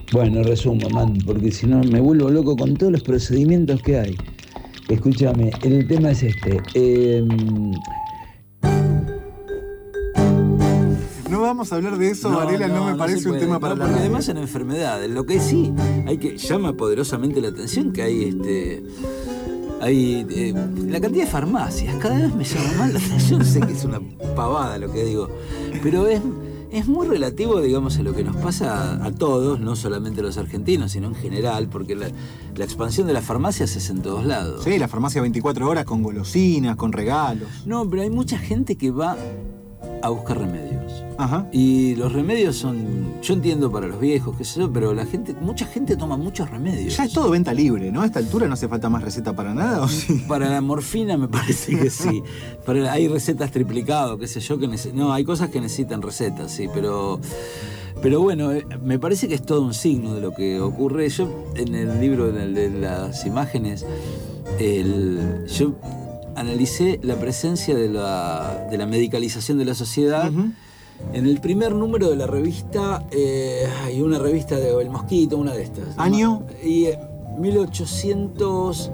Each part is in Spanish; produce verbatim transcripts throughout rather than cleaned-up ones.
Bueno, resumo, man, porque si no me vuelvo loco con todos los procedimientos que hay. Escúchame, el tema es este. Eh, No vamos a hablar de eso, no, Varela, no, no me no parece un tema para no, la porque además son enfermedades. Lo que sí hay que llama poderosamente la atención que hay este hay eh, la cantidad de farmacias. Cada vez me llama más la atención. Yo sé que es una pavada lo que digo, pero es es muy relativo, digamos, a lo que nos pasa a, a todos, no solamente a los argentinos, sino en general, porque la, la expansión de las farmacias es en todos lados. Sí, la farmacia veinticuatro horas con golosinas, con regalos. No, pero hay mucha gente que va a buscar remedios. Ajá. Y los remedios son, yo entiendo para los viejos, qué sé yo, pero la gente, mucha gente toma muchos remedios. Ya es todo venta libre, ¿no? A esta altura no hace falta más receta para nada, ¿o sí? Para la morfina me parece que sí. Para, hay recetas triplicado, qué sé yo, que neces- no, hay cosas que necesitan recetas, sí, pero... Pero bueno, me parece que es todo un signo de lo que ocurre. Yo en el libro de, de las imágenes, el, yo analicé la presencia de la, de la medicalización de la sociedad. Uh-huh. En el primer número de la revista, eh, hay una revista de El Mosquito, una de estas. ¿Año? Y eh, mil ochocientos,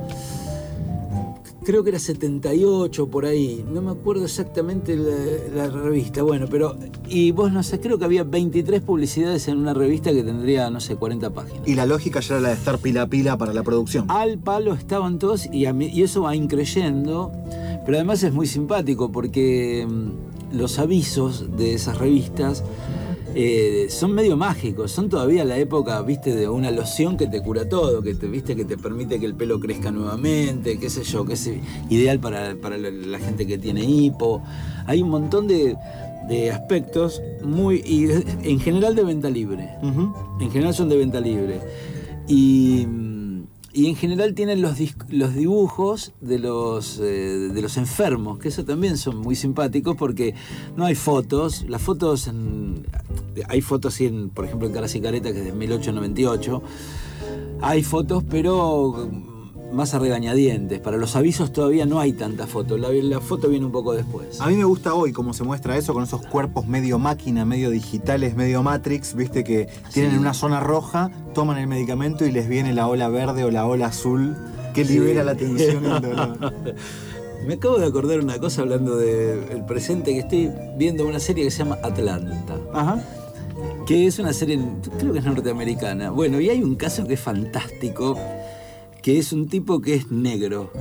creo que era setenta y ocho, por ahí. No me acuerdo exactamente la, la revista. Bueno, pero... Y vos, no sé, creo que había veintitrés publicidades en una revista que tendría, no sé, cuarenta páginas. Y la lógica ya era la de estar pila a pila para la producción. Al palo estaban todos y, a mí, y eso va increyendo. Pero además es muy simpático porque los avisos de esas revistas eh, son medio mágicos, son todavía la época, viste, de una loción que te cura todo, que te, viste, que te permite que el pelo crezca nuevamente, qué sé yo, que es ideal para, para la, la gente que tiene hipo. Hay un montón de, de aspectos muy, y en general de venta libre. Uh-huh. En general son de venta libre. Y... Y en general tienen los, los dibujos de los, eh, de los enfermos, que eso también son muy simpáticos porque no hay fotos. Las fotos, en, hay fotos, sí, en, por ejemplo, en Caras y Caretas, que es de mil ochocientos noventa y ocho. Hay fotos, pero más a regañadientes. Para los avisos todavía no hay tantas fotos. La, la foto viene un poco después. A mí me gusta hoy cómo se muestra eso, con esos cuerpos medio máquina, medio digitales, medio Matrix, viste, que tienen sí. una zona roja, toman el medicamento y les viene la ola verde o la ola azul que libera sí. la tensión y el dolor. Me acabo de acordar una cosa hablando del presente, que estoy viendo una serie que se llama Atlanta. Ajá. Que es una serie, creo que es norteamericana. Bueno, y hay un caso que es fantástico, que es un tipo que es negro.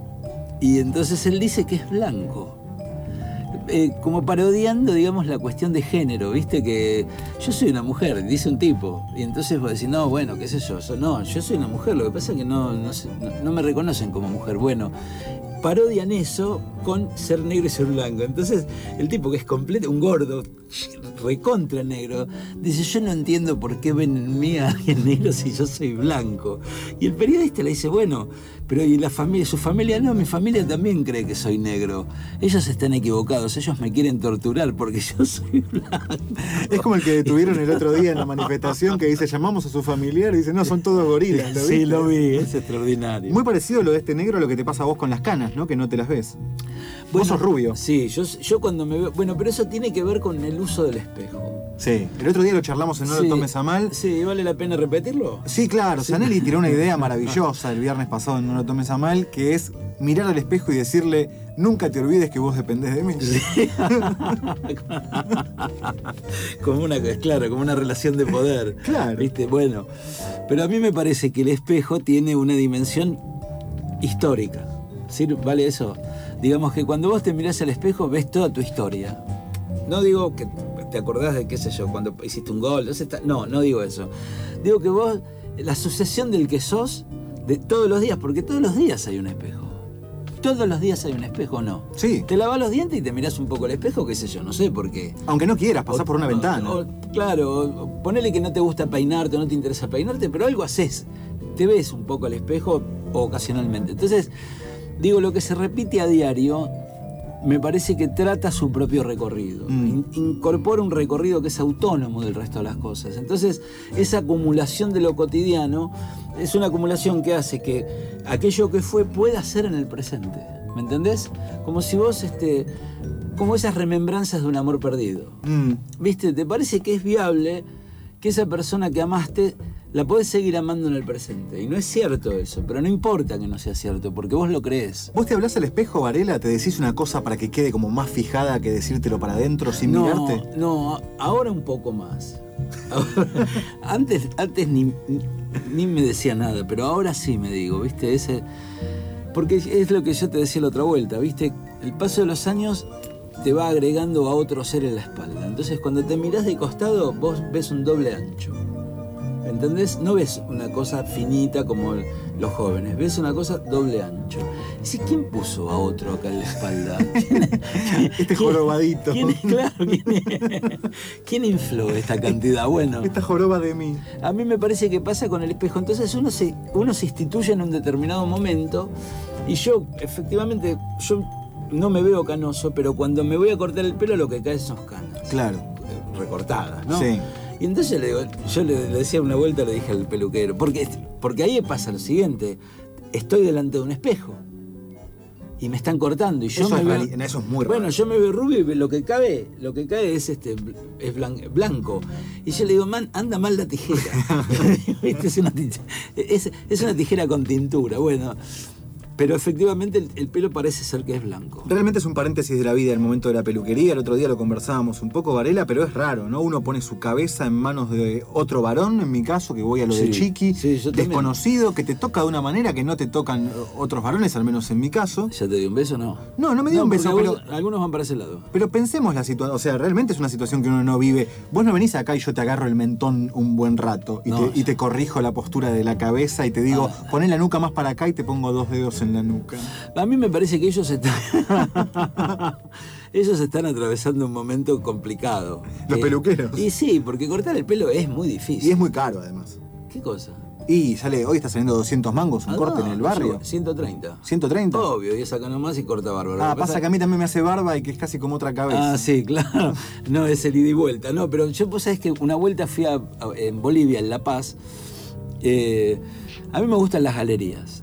Y entonces él dice que es blanco. Eh, como parodiando, digamos, la cuestión de género, ¿viste? Que yo soy una mujer, dice un tipo. Y entonces vos decís, no, bueno, qué sé yo. No, yo soy una mujer, lo que pasa es que no, no, no, no me reconocen como mujer. Bueno, parodian eso con ser negro y ser blanco. Entonces, el tipo que es completo, un gordo, recontra negro, dice, yo no entiendo por qué ven en mí a alguien negro si yo soy blanco. Y el periodista le dice, bueno, pero ¿y la familia? Su familia no, mi familia también cree que soy negro. Ellos están equivocados, ellos me quieren torturar porque yo soy blanco. Es como el que detuvieron el otro día en la manifestación que dice, llamamos a su familiar y dice, no, son todos gorilas. ¿Lo sí, lo vi, es extraordinario. Muy parecido lo de este negro a lo que te pasa a vos con las canas, ¿no? Que no te las ves. Bueno, vos sos rubio. Sí, yo, yo cuando me veo... Bueno, pero eso tiene que ver con el uso del espejo. Sí, el otro día lo charlamos en No sí, lo tomes a mal. Sí, ¿vale la pena repetirlo? Sí, claro. Sí. Zanelli tiró una idea maravillosa el viernes pasado en No lo tomes a mal, que es mirar al espejo y decirle, nunca te olvides que vos dependés de mí. Sí. Como una, claro, como una relación de poder. Claro. ¿Viste? Bueno, pero a mí me parece que el espejo tiene una dimensión histórica. ¿Sí? ¿Vale eso? Digamos que cuando vos te mirás al espejo ves toda tu historia. No digo que te acordás de, qué sé yo, cuando hiciste un gol. No, no digo eso. Digo que vos, la sucesión del que sos, de todos los días, porque todos los días hay un espejo. Todos los días hay un espejo, ¿no? Sí. Te lavas los dientes y te mirás un poco al espejo, qué sé yo, no sé por qué. Aunque no quieras, pasás o, por una o, ventana. O, claro, o, ponele que no te gusta peinarte, no te interesa peinarte, pero algo haces. Te ves un poco al espejo ocasionalmente. Entonces, digo, lo que se repite a diario me parece que trata su propio recorrido. Mm. In- incorpora un recorrido que es autónomo del resto de las cosas. Entonces, esa acumulación de lo cotidiano es una acumulación que hace que aquello que fue pueda ser en el presente. ¿Me entendés? Como si vos, este, como esas remembranzas de un amor perdido. Mm. ¿Viste? ¿Te parece que es viable que esa persona que amaste la podés seguir amando en el presente. Y no es cierto eso, pero no importa que no sea cierto, porque vos lo creés. ¿Vos te hablás al espejo, Varela? ¿Te decís una cosa para que quede como más fijada que decírtelo para adentro sin no, mirarte? No, ahora un poco más. Ahora, antes antes ni, ni, ni me decía nada, pero ahora sí me digo, ¿viste? Ese, porque es lo que yo te decía la otra vuelta, ¿viste? El paso de los años te va agregando a otro ser en la espalda. Entonces, cuando te mirás de costado, vos ves un doble ancho. ¿Entendés? No ves una cosa finita como los jóvenes, ves una cosa doble ancho. ¿Sí? ¿Quién puso a otro acá en la espalda? ¿Quién, este ¿quién, jorobadito. ¿quién, claro, ¿quién, ¿quién infló esta cantidad? Bueno, esta joroba de mí. A mí me parece que pasa con el espejo. Entonces uno se, uno se instituye en un determinado momento y yo, efectivamente, yo no me veo canoso, pero cuando me voy a cortar el pelo lo que cae son canas. Claro. Recortadas, ¿no? Sí. Y entonces le digo, yo le, le decía una vuelta, le dije al peluquero, porque, porque ahí pasa lo siguiente, estoy delante de un espejo y me están cortando y yo eso me es veo, raro, eso es muy raro. bueno, yo me veo rubio y lo que cabe, lo que cae es este es blanco. Y yo le digo, man, anda mal la tijera. ¿Viste? Es una tijera, es, es una tijera con tintura, bueno. Pero efectivamente el, el pelo parece ser que es blanco. Realmente es un paréntesis de la vida el momento de la peluquería. El otro día lo conversábamos un poco, Varela, pero es raro, ¿no? Uno pone su cabeza en manos de otro varón, en mi caso, que voy a lo sí, de Chiqui, sí, desconocido, que te toca de una manera que no te tocan otros varones, al menos en mi caso. ¿Ya te di un beso no? No, no me dio no, un beso, vos, pero... algunos van para ese lado. Pero pensemos la situación, o sea, realmente es una situación que uno no vive. Vos no venís acá y yo te agarro el mentón un buen rato y, no, te, y te corrijo la postura de la cabeza y te digo, ah. poné la nuca más para acá y te pongo dos dedos en la nuca. A mí me parece que ellos están... ellos están atravesando un momento complicado. Los eh, peluqueros. Y sí, porque cortar el pelo es muy difícil. Y es muy caro, además. ¿Qué cosa? Y sale, hoy está saliendo doscientos mangos un ah, corte no, en el barrio. ciento treinta. ¿ciento treinta? Obvio, y es acá nomás y corta bárbaro. Ah, pasa que a mí también me hace barba y que es casi como otra cabeza. Ah, sí, claro. No, es el ida y vuelta. No, pero yo, vos sabés que una vuelta fui a, a, en Bolivia, en La Paz. Eh, a mí me gustan las galerías.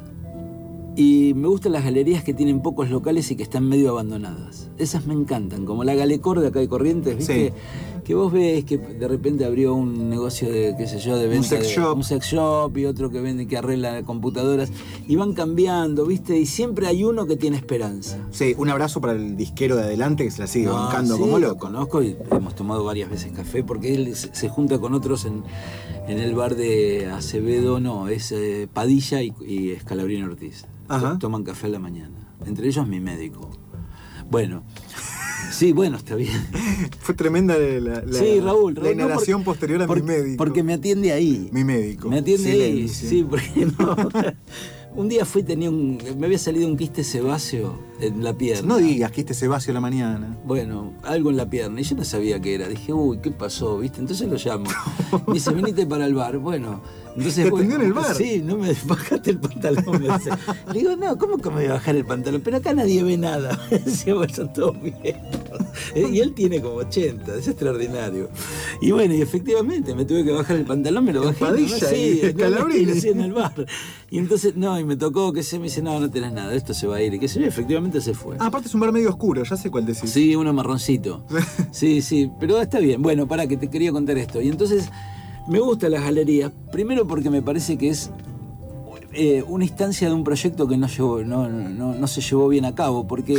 Y me gustan las galerías que tienen pocos locales y que están medio abandonadas. Esas me encantan, como la Galecor de acá de Corrientes, ¿viste? Sí. Que vos ves que de repente abrió un negocio de, qué sé yo, de venta. Un sex de, shop. Un sex shop y otro que vende, que arregla computadoras. Y van cambiando, ¿viste? Y siempre hay uno que tiene esperanza. Sí, un abrazo para el disquero de adelante que se la sigue no, bancando sí, como loco. Lo conozco y hemos tomado varias veces café porque él se, se junta con otros en, en el bar de Acevedo, no, es eh, Padilla y, y Escalabrino Ortiz. Ajá. Toman café a la mañana. Entre ellos mi médico. Bueno, sí, bueno, está bien. Fue tremenda la, la, sí, Raúl, la inhalación no, por, posterior a por, mi médico. Porque me atiende ahí. Mi médico. Me atiende Silencio. ahí. Sí, porque no. Un día fui, tenía un. Me había salido un quiste sebáceo en la pierna. No digas quiste sebáceo a la mañana. Bueno, algo en la pierna. Y yo no sabía qué era. Dije, uy, ¿qué pasó? ¿Viste? Entonces lo llamo. Me dice, venite para el bar. Bueno. Entonces, ¿te bueno, atendió en el bar? Sí, no me bajaste el pantalón. Me dice. Le digo, no, ¿cómo que me voy a bajar el pantalón? Pero acá nadie ve nada. Decía, bueno, son todos viejos. Y él tiene como ochenta, es extraordinario. Y bueno, y efectivamente me tuve que bajar el pantalón, me lo bajé. Padilla, ¿no? Sí, Escalabrini. Sí, en el bar. Y entonces, no, y me tocó que se me dice, no, no tenés nada, esto se va a ir. Y que se ve, efectivamente se fue. Ah, aparte es un bar medio oscuro, ya sé cuál decís. Sí, uno marroncito. Sí, sí, pero está bien. Bueno, pará, que te quería contar esto. Y entonces, me gustan las galerías, primero porque me parece que es eh, una instancia de un proyecto que no, llevó, no, no, no se llevó bien a cabo, porque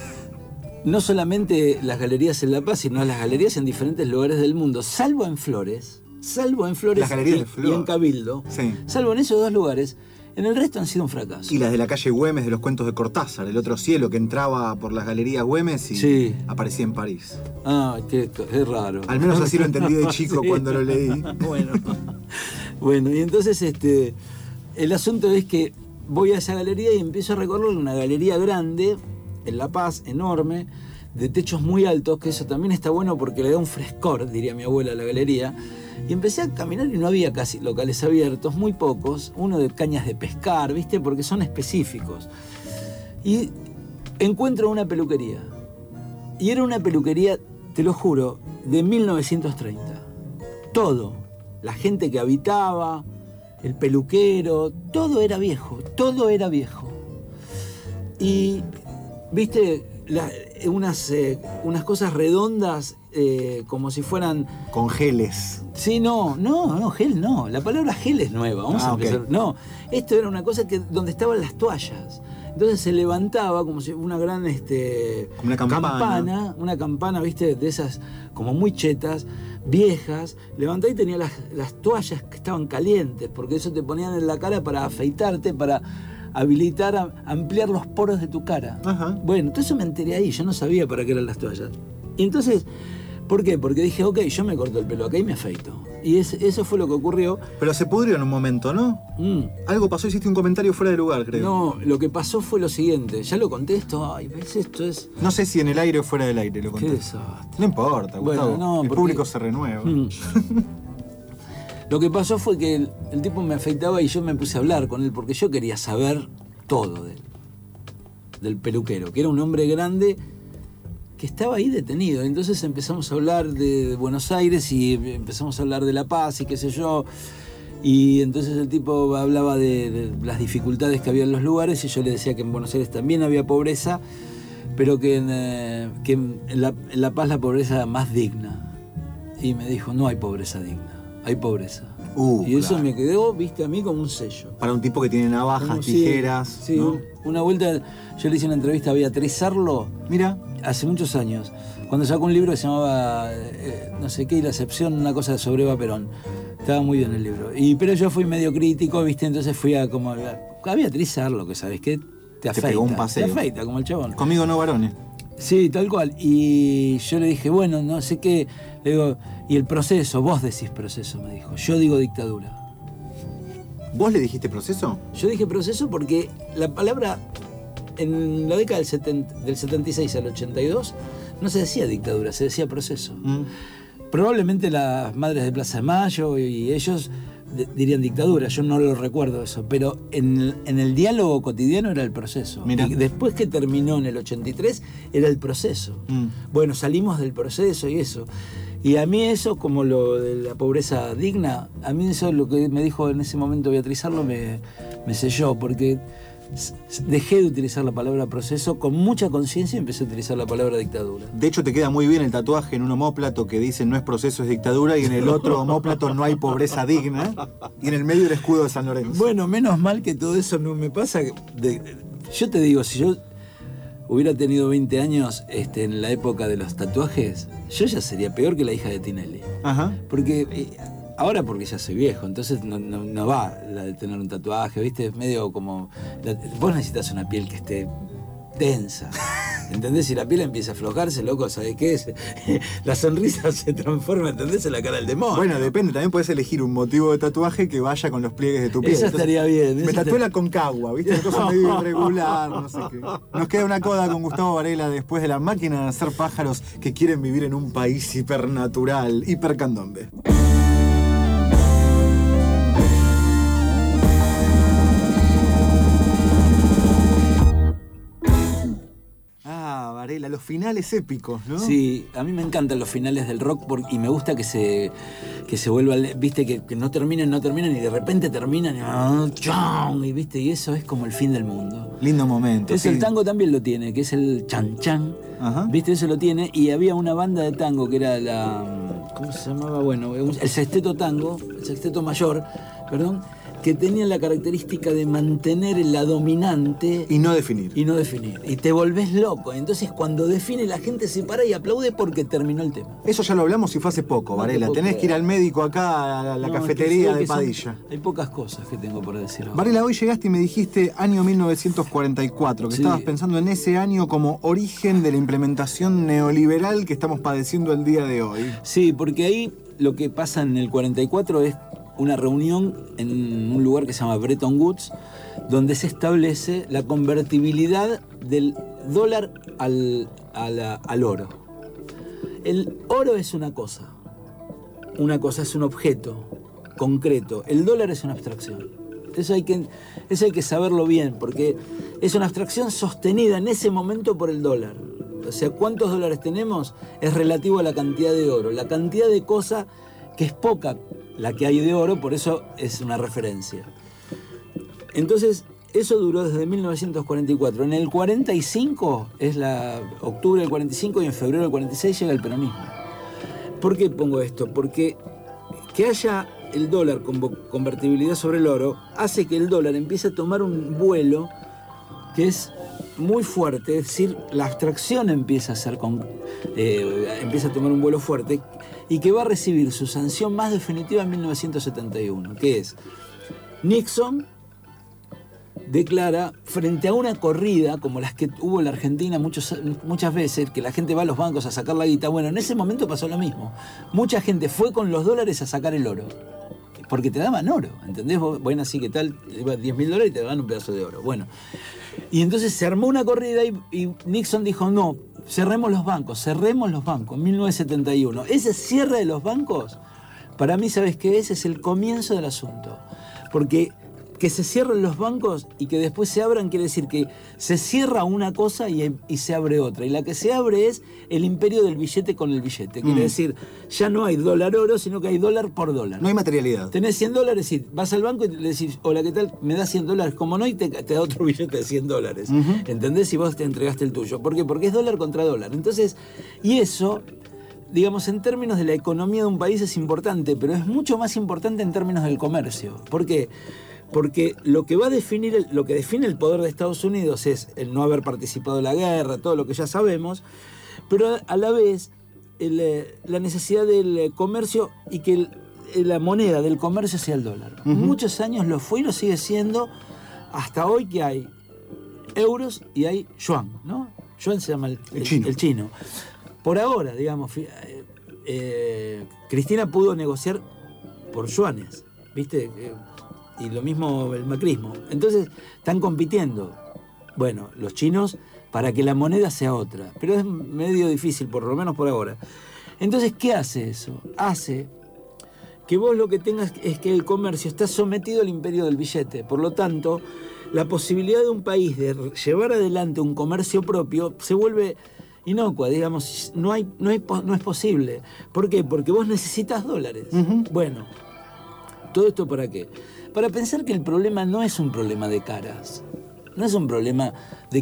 no solamente las galerías en La Paz, sino las galerías en diferentes lugares del mundo, salvo en Flores, salvo en Flores las galerías y, de Flor. y en Cabildo, sí. salvo en esos dos lugares, en el resto han sido un fracaso. Y las de la calle Güemes de los cuentos de Cortázar, El otro cielo, que entraba por las galerías Güemes y sí. aparecía en París. Ah, qué, qué raro. Al menos así lo entendí de chico sí. cuando lo leí. Bueno, bueno, y entonces este, el asunto es que voy a esa galería y empiezo a recorrer una galería grande, en La Paz, enorme, de techos muy altos, que eso también está bueno porque le da un frescor, diría mi abuela, a la galería. Y empecé a caminar y no había casi locales abiertos, muy pocos, uno de cañas de pescar, ¿viste? Porque son específicos. Y encuentro una peluquería. Y era una peluquería, te lo juro, de mil novecientos treinta. Todo, la gente que habitaba, el peluquero, todo era viejo, todo era viejo. Y, ¿viste? La, unas, eh, unas cosas redondas eh, como si fueran... Con geles. Sí, no, no, no, gel no. La palabra gel es nueva, vamos Ah, a empezar. ok. No, esto era una cosa que donde estaban las toallas. Entonces se levantaba como si una gran este, Como una campana. una campana, viste, de esas como muy chetas, viejas. Levantaba y tenía las, las toallas que estaban calientes, porque eso te ponían en la cara para afeitarte, para habilitar, a, ampliar los poros de tu cara. Ajá. Bueno, entonces me enteré ahí, yo no sabía para qué eran las toallas. Y entonces, ¿por qué? Porque dije, ok, yo me corto el pelo acá y me afeito. Y es, eso fue lo que ocurrió. Pero se pudrió en un momento, ¿no? Mm. Algo pasó, hiciste un comentario fuera de lugar, creo. No, lo que pasó fue lo siguiente. Ya lo contesto. Ay, ¿ves? Esto es... No sé si en el aire o fuera del aire lo Qué conté. desastre. No importa, Bueno, Gustavo. no, el porque- público se renueva. Mm. Lo que pasó fue que el, el tipo me afeitaba y yo me puse a hablar con él porque yo quería saber todo de él, del peluquero, que era un hombre grande que estaba ahí detenido. Entonces empezamos a hablar de, de Buenos Aires y empezamos a hablar de La Paz y qué sé yo. Y entonces el tipo hablaba de, de las dificultades que había en los lugares y yo le decía que en Buenos Aires también había pobreza, pero que en, eh, que en, la, en La Paz la pobreza era más digna. Y me dijo, no hay pobreza digna, hay pobreza. Uh, y eso claro. me quedó, viste, a mí como un sello. Para un tipo que tiene navajas, Como, sí, tijeras. Sí, ¿no? un- una vuelta, yo le hice una entrevista a Beatriz Arlo, Mira, hace muchos años, cuando sacó un libro que se llamaba eh, no sé qué, y la excepción, una cosa sobre Eva Perón. Estaba muy bien el libro. Y, pero yo fui medio crítico, ¿viste? Entonces fui a como a Beatriz Arlo, que sabes que te afeita. pegó un paseo. Te afeita, como el chabón. conmigo no varones. Sí, tal cual. Y yo le dije, bueno, no sé qué. Le digo, y el proceso, vos decís proceso, me dijo. Yo digo dictadura. ¿Vos le dijiste proceso? Yo dije proceso porque la palabra en la década del, setenta, del setenta y seis al ochenta y dos no se decía dictadura, se decía proceso. Mm. Probablemente las madres de Plaza de Mayo y ellos de- dirían dictadura, yo no lo recuerdo eso, pero en el, en el diálogo cotidiano era el proceso. Mirá. Y después que terminó en el ochenta y tres era el proceso. Mm. Bueno, salimos del proceso y eso. Y a mí eso, como lo de la pobreza digna, a mí eso lo que me dijo en ese momento Beatriz Arlo me, me selló, porque s- s- dejé de utilizar la palabra proceso con mucha conciencia y empecé a utilizar la palabra dictadura. De hecho, te queda muy bien el tatuaje en un omóplato que dice no es proceso, es dictadura, y en el otro omóplato no hay pobreza digna, y en el medio el escudo de San Lorenzo. Bueno, menos mal que todo eso no me pasa. De- de- yo te digo, si yo hubiera tenido veinte años este, en la época de los tatuajes, yo ya sería peor que la hija de Tinelli. Ajá. Porque eh, ahora porque ya soy viejo, entonces no, no, no va la de tener un tatuaje, ¿viste? Es medio como... la- vos necesitas una piel que esté densa, ¿entendés? Si la piel empieza a aflojarse, loco, ¿sabés qué es? La sonrisa se transforma, ¿entendés? En la cara del demonio. Bueno, depende, también puedes elegir un motivo de tatuaje que vaya con los pliegues de tu piel. Eso estaría bien, Me eso tatué estaría- la Concagua, ¿viste? Una cosa medio irregular, no sé qué. Nos queda una coda con Gustavo Varela después de La máquina de hacer pájaros que quieren vivir en un país hipernatural, hipercandombe. Ah, Varela, los finales épicos, ¿no? Sí, a mí me encantan los finales del rock por- y me gusta que se, que se vuelva, viste, que, que no terminen, no terminen y de repente terminan y, ah, chon, y viste, y eso es como el fin del mundo. Lindo momento. Eso sí. el tango también lo tiene, que es el chan chan, Ajá. viste, eso lo tiene, y había una banda de tango que era la, ¿cómo se llamaba? Bueno, el sexteto tango, el sexteto mayor, perdón, que tenía la característica de mantener la dominante Y no definir. y no definir. Y te volvés loco. Entonces cuando define la gente se para y aplaude porque terminó el tema. Eso ya lo hablamos y fue hace poco, No te Varela. puedo Tenés creer. que ir al médico acá a la, la No, es que cafetería sé de que son- Padilla. hay pocas cosas que tengo por decir ahora. Varela, hoy llegaste y me dijiste año mil novecientos cuarenta y cuatro, que Sí. estabas pensando en ese año como origen de la implementación neoliberal que estamos padeciendo el día de hoy. Sí, porque ahí lo que pasa en el cuarenta y cuatro es una reunión en un lugar que se llama Bretton Woods, donde se establece la convertibilidad del dólar al, a la- al oro. El oro es una cosa, una cosa es un objeto concreto, el dólar es una abstracción. Eso hay que, eso hay que saberlo bien, porque es una abstracción sostenida en ese momento por el dólar. O sea, ¿cuántos dólares tenemos? Es relativo a la cantidad de oro. La cantidad de cosa que es poca la que hay de oro, por eso es una referencia. Entonces, eso duró desde mil novecientos cuarenta y cuatro. En el cuarenta y cinco, es la octubre del cuarenta y cinco, y en febrero del cuarenta y seis llega el peronismo. ¿Por qué pongo esto? Porque que haya el dólar con convertibilidad sobre el oro hace que el dólar empiece a tomar un vuelo que es muy fuerte, es decir, la abstracción empieza a ser con, eh, empieza a tomar un vuelo fuerte y que va a recibir su sanción más definitiva en mil novecientos setenta y uno, que es Nixon declara, frente a una corrida como las que hubo en la Argentina muchos, muchas veces, que la gente va a los bancos a sacar la guita, bueno, en ese momento pasó lo mismo. Mucha gente fue con los dólares a sacar el oro, porque te daban oro, ¿entendés? Bueno, así que tal, diez mil dólares y te daban un pedazo de oro. Bueno, y entonces se armó una corrida y, y Nixon dijo, no, cerremos los bancos, cerremos los bancos, en mil novecientos setenta y uno. Ese cierre de los bancos, para mí, ¿sabes qué es? Es el comienzo del asunto. Porque que se cierren los bancos y que después se abran quiere decir que se cierra una cosa y, y se abre otra. Y la que se abre es el imperio del billete con el billete. Quiere mm. decir, ya no hay dólar oro, sino que hay dólar por dólar. No hay materialidad. Tenés cien dólares y vas al banco y le decís, hola, ¿qué tal? Me das cien dólares. Como no, y te, te da otro billete de cien dólares. Uh-huh. ¿Entendés? Y vos te entregaste el tuyo. ¿Por qué? Porque es dólar contra dólar. Entonces, y eso, digamos, en términos de la economía de un país es importante, pero es mucho más importante en términos del comercio. ¿Por qué? Porque lo que va a definir, el, lo que define el poder de Estados Unidos es el no haber participado en la guerra, todo lo que ya sabemos, pero a la vez el, la necesidad del comercio y que el, la moneda del comercio sea el dólar. Uh-huh. Muchos años lo fue y lo sigue siendo hasta hoy, que hay euros y hay yuan, ¿no? Yuan se llama el, el, el, chino. el chino. Por ahora, digamos, eh, eh, Cristina pudo negociar por yuanes, ¿viste? Eh, Y lo mismo el macrismo. Entonces, están compitiendo. Bueno, los chinos para que la moneda sea otra. Pero es medio difícil, por lo menos por ahora. Entonces, ¿qué hace eso? Hace que vos lo que tengas es que el comercio está sometido al imperio del billete. Por lo tanto, la posibilidad de un país de llevar adelante un comercio propio se vuelve inocua, digamos. No, hay, no, hay, no es posible. ¿Por qué? Porque vos necesitas dólares. Uh-huh. Bueno, ¿todo esto para qué? Para pensar que el problema no es un problema de caras, no es un problema de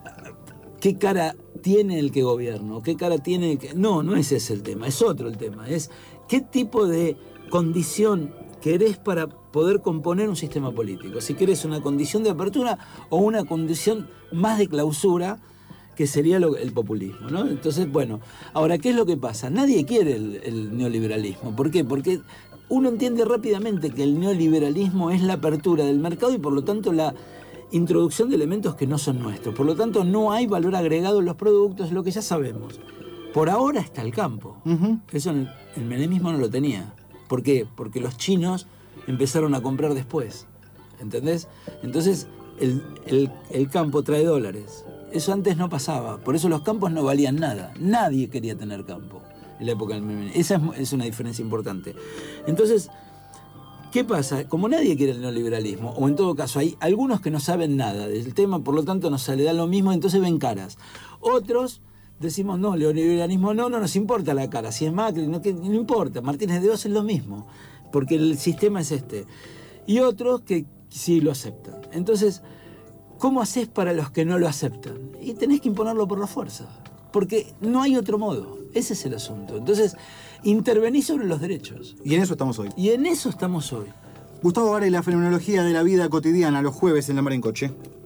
qué cara tiene el que gobierna, qué cara tiene el que... No, no es ese el tema, es otro el tema, es qué tipo de condición querés para poder componer un sistema político. Si querés una condición de apertura o una condición más de clausura, que sería lo, el populismo, ¿no? Entonces, bueno, ahora, ¿qué es lo que pasa? Nadie quiere el, el neoliberalismo. ¿Por qué? Porque uno entiende rápidamente que el neoliberalismo es la apertura del mercado y por lo tanto la introducción de elementos que no son nuestros. Por lo tanto no hay valor agregado en los productos, lo que ya sabemos. Por ahora está el campo. Uh-huh. Eso el, el menemismo no lo tenía. ¿Por qué? Porque los chinos empezaron a comprar después. ¿Entendés? Entonces el, el, el campo trae dólares. Eso antes no pasaba. Por eso los campos no valían nada. Nadie quería tener campo en la época del menemismo. Esa es, es una diferencia importante. Entonces, ¿qué pasa? Como nadie quiere el neoliberalismo, o en todo caso hay algunos que no saben nada del tema, por lo tanto nos le da lo mismo, entonces ven caras. Otros decimos, no, el neoliberalismo no, no nos importa la cara. Si es Macri, no, que, no importa. Martínez de Oz es lo mismo, porque el sistema es este. Y otros que sí lo aceptan. Entonces, ¿cómo haces para los que no lo aceptan? Y tenés que imponerlo por la fuerza. Porque no hay otro modo. Ese es el asunto. Entonces, intervenís sobre los derechos. Y en eso estamos hoy. Y en eso estamos hoy. Gustavo Varas y la fenomenología de la vida cotidiana, los jueves en La Mar en Coche.